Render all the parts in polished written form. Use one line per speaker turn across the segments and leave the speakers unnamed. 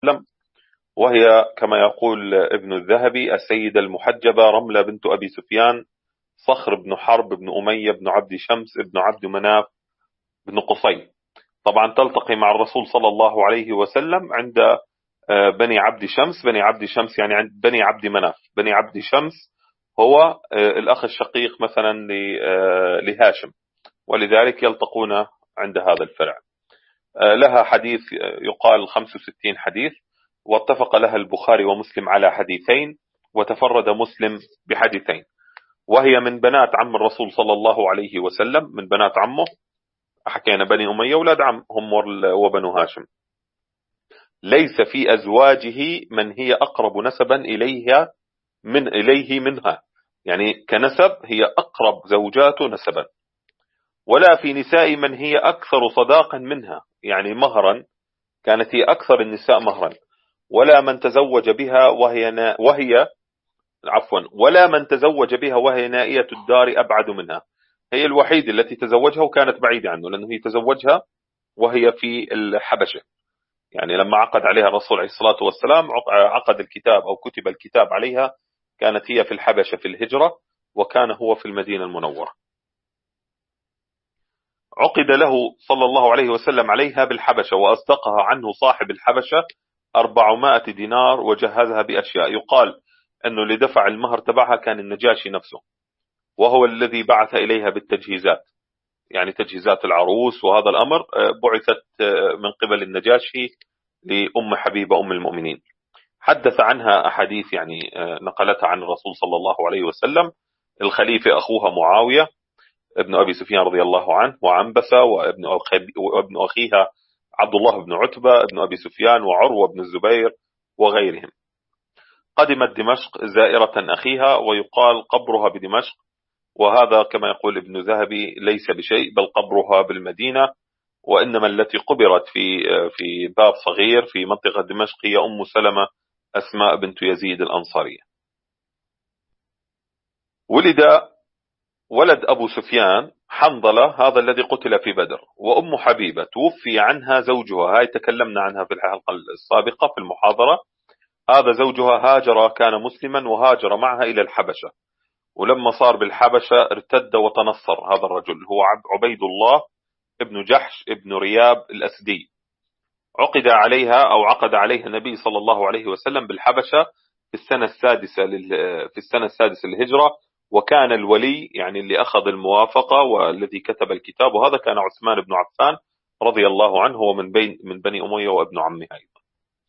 وسلم، وهي كما يقول ابن الذهبي السيدة المحجبة رملة بنت أبي سفيان، صخر بن حرب بن أمية بن عبد شمس بن عبد مناف بن قصي. طبعا تلتقي مع الرسول صلى الله عليه وسلم عند بني عبد شمس. بني عبد شمس يعني عند بني عبد مناف. بني عبد شمس هو الأخ الشقيق مثلا لهاشم، ولذلك يلتقون عند هذا الفرع. لها حديث يقال 65 حديث، واتفق لها البخاري ومسلم على حديثين، وتفرد مسلم بحديثين. وهي من بنات عم الرسول صلى الله عليه وسلم، من بنات عمه. حكينا بني أمية أولاد عم هم وبنو هاشم. ليس في أزواجه من هي أقرب نسبا إليه منها، يعني كنسب هي أقرب زوجاته نسبا. ولا في نساء من هي أكثر صداقا منها، يعني مهرا كانت هي أكثر النساء مهرا. ولا من تزوج بها ولا من تزوج بها وهي نائية الدار أبعد منها. هي الوحيدة التي تزوجها وكانت بعيدة عنه، لأنه هي تزوجها وهي في الحبشة. يعني لما عقد عليها الرسول عليه الصلاة والسلام، عقد الكتاب أو كتب الكتاب عليها، كانت هي في الحبشة في الهجرة، وكان هو في المدينة المنورة. عقد له صلى الله عليه وسلم عليها بالحبشة، وأصدقها عنه صاحب الحبشة 400 دينار، وجهزها بأشياء. يقال أنه اللي دفع المهر تبعها كان النجاشي نفسه، وهو الذي بعث إليها بالتجهيزات، يعني تجهيزات العروس. وهذا الأمر بعثت من قبل النجاشي لأم حبيبة أم المؤمنين. حدث عنها أحاديث، يعني نقلتها عن الرسول صلى الله عليه وسلم. الخليفة أخوها معاوية ابن أبي سفيان رضي الله عنه، وعنبسة وابن أخيها عبد الله بن عتبة ابن أبي سفيان، وعروة بن الزبير وغيرهم. قدمت دمشق زائرة أخيها، ويقال قبرها بدمشق، وهذا كما يقول ابن ذهبي ليس بشيء، بل قبرها بالمدينة. وإنما التي قبرت في باب صغير في منطقة دمشق هي أم سلمة أسماء بنت يزيد الأنصارية. ولد أبو سفيان حنظلة، هذا الذي قتل في بدر. وأم حبيبة توفي عنها زوجها، هاي تكلمنا عنها في الحلقة السابقة في المحاضرة. هذا زوجها هاجر، كان مسلما وهاجر معها إلى الحبشة، ولما صار بالحبشة ارتد وتنصر. هذا الرجل هو عبيد الله ابن جحش ابن رياب الأسدي. عقد عليها النبي صلى الله عليه وسلم بالحبشة في السنة السادسة للهجرة. وكان الولي، يعني اللي أخذ الموافقة والذي كتب الكتاب، وهذا كان عثمان بن عفان رضي الله عنه، ومن بني أمية وابن عمها أيضا.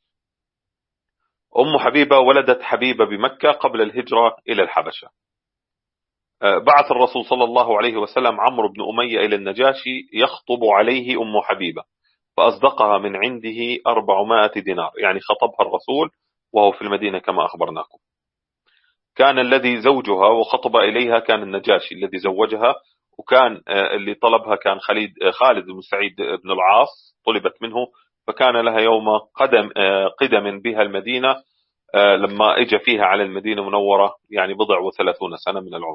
أم حبيبة ولدت حبيبة بمكة قبل الهجرة إلى الحبشة. بعث الرسول صلى الله عليه وسلم عمرو بن أمية إلى النجاشي يخطب عليه أم حبيبة، فأصدقها من عنده 400 دينار، يعني خطبها الرسول وهو في المدينة كما أخبرناكم. كان الذي زوجها وخطب إليها كان النجاشي الذي زوجها، وكان اللي طلبها كان خالد بن سعيد بن العاص، طلبت منه. فكان لها يوم قدم بها المدينة، لما اجى فيها على المدينة المنورة، يعني 30 سنة من العمر.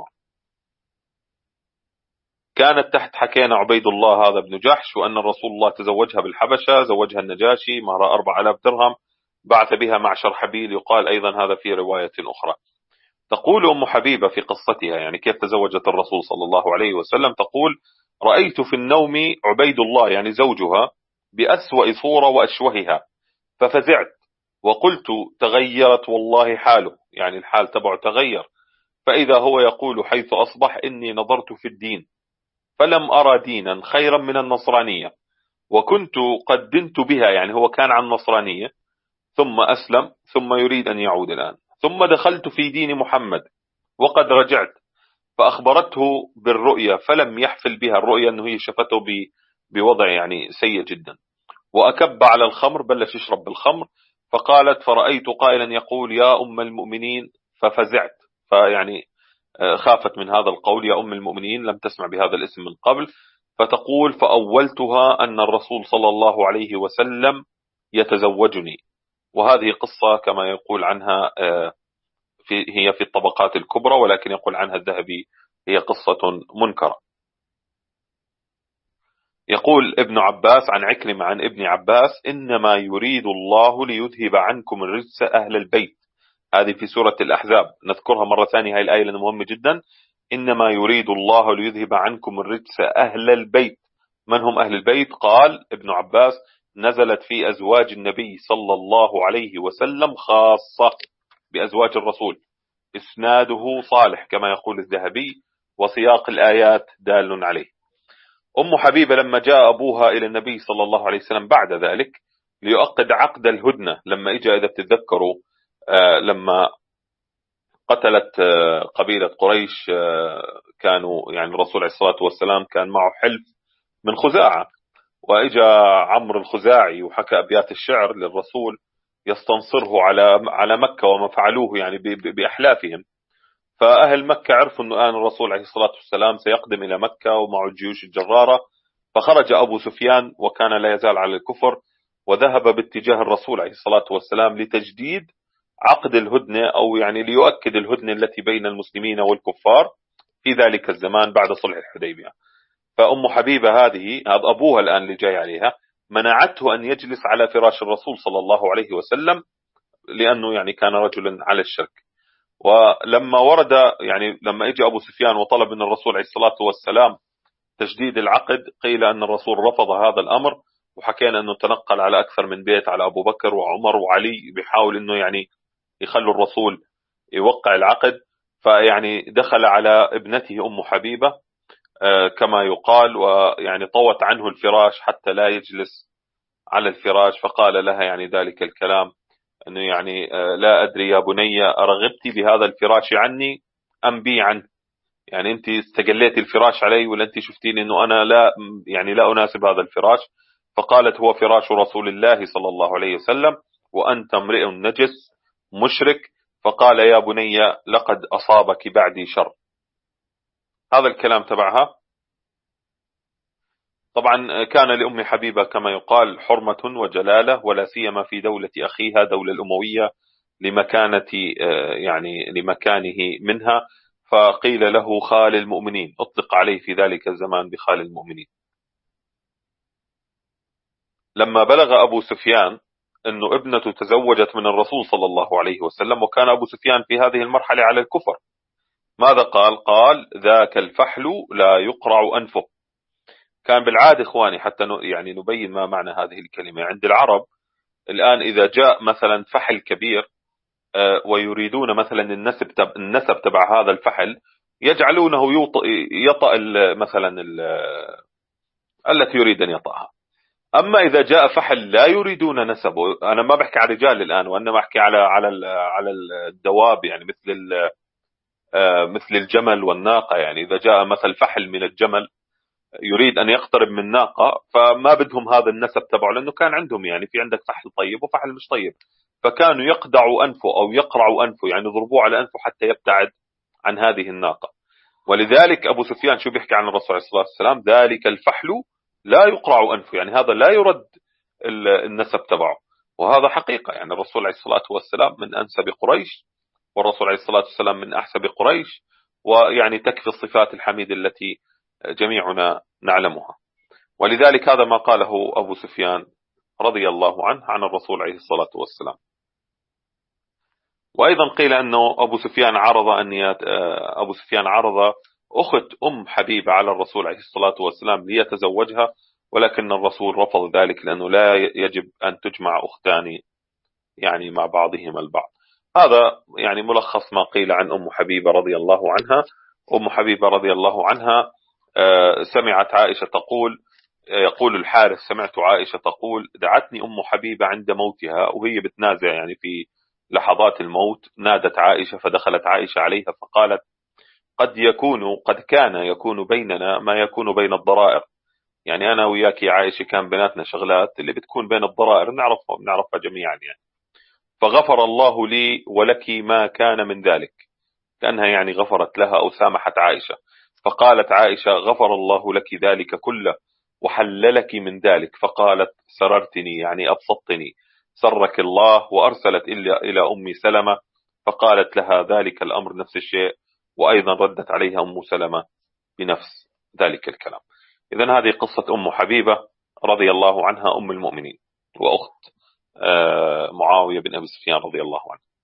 كانت تحت حكينا عبيد الله هذا بن جحش، وأن الرسول الله تزوجها بالحبشة، زوجها النجاشي مهر 4000 درهم، بعث بها مع شرحبيل. يقال أيضا هذا في رواية أخرى. تقول أم حبيبة في قصتها، يعني كيف تزوجت الرسول صلى الله عليه وسلم، تقول: رأيت في النوم عبيد الله يعني زوجها بأسوأ صورة وأشوهها، ففزعت وقلت: تغيرت والله حاله، يعني الحال تبعه تغير. فإذا هو يقول حيث أصبح: إني نظرت في الدين فلم أرى دينا خيرا من النصرانية، وكنت قد دنت بها، يعني هو كان عن نصرانية ثم أسلم ثم يريد أن يعود الآن، ثم دخلت في دين محمد وقد رجعت. فأخبرته بالرؤيا فلم يحفل بها. الرؤيا أنه هي شفته بوضع يعني سيء جدا. وأكب على الخمر، بلش يشرب بالخمر. فقالت: فرأيت قائلا يقول: يا أم المؤمنين، ففزعت. فيعني خافت من هذا القول، يا أم المؤمنين، لم تسمع بهذا الاسم من قبل. فتقول: فأولتها أن الرسول صلى الله عليه وسلم يتزوجني. وهذه قصة كما يقول عنها هي في الطبقات الكبرى، ولكن يقول عنها الذهبي هي قصة منكرة. يقول ابن عباس عن عكرمة عن ابن عباس: إنما يريد الله ليذهب عنكم الرجس أهل البيت. هذه في سورة الأحزاب، نذكرها مرة ثانية هاي الآية لأنها مهمة جدا. إنما يريد الله ليذهب عنكم الرجس أهل البيت. من هم أهل البيت؟ قال ابن عباس: نزلت في أزواج النبي صلى الله عليه وسلم خاصة بأزواج الرسول. إسناده صالح كما يقول الذهبي، وسياق الآيات دال عليه. أم حبيبة لما جاء أبوها إلى النبي صلى الله عليه وسلم بعد ذلك ليؤقد عقد الهدنة، لما إجا إذا بتتذكروا لما قتلت قبيلة قريش، كانوا يعني الرسول عليه الصلاة والسلام كان معه حلف من خزاعة، وإجا عمرو الخزاعي وحكى أبيات الشعر للرسول يستنصره على مكة وما فعلوه يعني بأحلافهم. فأهل مكة عرفوا أن الآن الرسول عليه الصلاة والسلام سيقدم إلى مكة ومعه الجيوش الجرارة، فخرج أبو سفيان وكان لا يزال على الكفر، وذهب باتجاه الرسول عليه الصلاة والسلام لتجديد عقد الهدنة، أو يعني ليؤكد الهدنة التي بين المسلمين والكفار في ذلك الزمان بعد صلح الحديبية. فأم حبيبة هذا أبوها الآن اللي جاي عليها منعته أن يجلس على فراش الرسول صلى الله عليه وسلم، لأنه يعني كان رجلا على الشرك. ولما ورد يعني لما اجى ابو سفيان وطلب من الرسول عليه الصلاه والسلام تجديد العقد، قيل ان الرسول رفض هذا الامر، وحكينا انه تنقل على اكثر من بيت، على ابو بكر وعمر وعلي، بيحاول انه يعني يخلوا الرسول يوقع العقد. فيعني دخل على ابنته ام حبيبه كما يقال، ويعني طوت عنه الفراش حتى لا يجلس على الفراش، فقال لها يعني ذلك الكلام أنه يعني لا أدري يا بني أرغبت بهذا الفراش عني أم بي عنه؟ يعني أنت استقليتي الفراش علي، ولا أنت شفتيني أنه أنا لا أناسب هذا الفراش؟ فقالت: هو فراش رسول الله صلى الله عليه وسلم، وأنت امرئ نجس مشرك. فقال: يا بني لقد أصابك بعدي شر. هذا الكلام تبعها. طبعا كان لأم حبيبة كما يقال حرمة وجلالة، ولا سيما في دولة أخيها دولة الأموية لمكانه منها، فقيل له خال المؤمنين، أطلق عليه في ذلك الزمان بخال المؤمنين. لما بلغ أبو سفيان أنه ابنته تزوجت من الرسول صلى الله عليه وسلم، وكان أبو سفيان في هذه المرحلة على الكفر، ماذا قال؟ قال: ذاك الفحل لا يقرع أنفه. كان بالعادة إخواني حتى يعني نبين ما معنى هذه الكلمة عند العرب. الآن إذا جاء مثلا فحل كبير ويريدون مثلا النسب تبع هذا الفحل، يجعلونه يطأ مثلا التي يريد أن يطأها. أما إذا جاء فحل لا يريدون نسبه، أنا ما بحكي على الرجال الآن، وأنا بحكي على الدواب، يعني مثل الجمل والناقة. يعني إذا جاء مثل فحل من الجمل يريد أن يقترب من ناقة، فما بدهم هذا النسب تبعه، لأنه كان عندهم يعني في عندك فحل طيب وفحل مش طيب، فكانوا يقدعوا أنفه أو يقرعوا أنفه، يعني يضربوه على أنفه حتى يبتعد عن هذه الناقة. ولذلك أبو سفيان شو بيحكي عن الرسول عليه الصلاة والسلام؟ ذلك الفحل لا يقرع أنفه، يعني هذا لا يرد النسب تبعه. وهذا حقيقة، يعني الرسول عليه الصلاة والسلام من أنسب قريش، والرسول عليه الصلاة والسلام من أحسب قريش، ويعني تكفي الصفات الحميدة التي جميعنا نعلمها. ولذلك هذا ما قاله أبو سفيان رضي الله عنه عن الرسول عليه الصلاة والسلام. وأيضا قيل أنه أبو سفيان عرض أخت أم حبيبة على الرسول عليه الصلاة والسلام ليتزوجها، ولكن الرسول رفض ذلك، لأنه لا يجب أن تجمع أختان يعني مع بعضهما البعض. هذا يعني ملخص ما قيل عن أم حبيبة رضي الله عنها. أم حبيبة رضي الله عنها سمعت عائشة تقول، يقول الحارث: سمعت عائشة تقول: دعتني أم حبيبة عند موتها، وهي بتنازع يعني في لحظات الموت، نادت عائشة، فدخلت عائشة عليها فقالت: قد كان يكون بيننا ما يكون بين الضرائر. يعني أنا وياك يا عائشة كان بيناتنا شغلات اللي بتكون بين الضرائر نعرفها جميعا يعني. فغفر الله لي ولك ما كان من ذلك، كأنها يعني غفرت لها أو سامحت عائشة. فقالت عائشة: غفر الله لك ذلك كله وحللك من ذلك. فقالت: سررتني، يعني أبسطتني، سرك الله. وأرسلت إلى أم سلمة فقالت لها ذلك الأمر نفس الشيء، وأيضا ردت عليها أم سلمة بنفس ذلك الكلام. إذن هذه قصة أم حبيبة رضي الله عنها، أم المؤمنين، وأخت معاوية بن أبي سفيان رضي الله عنه.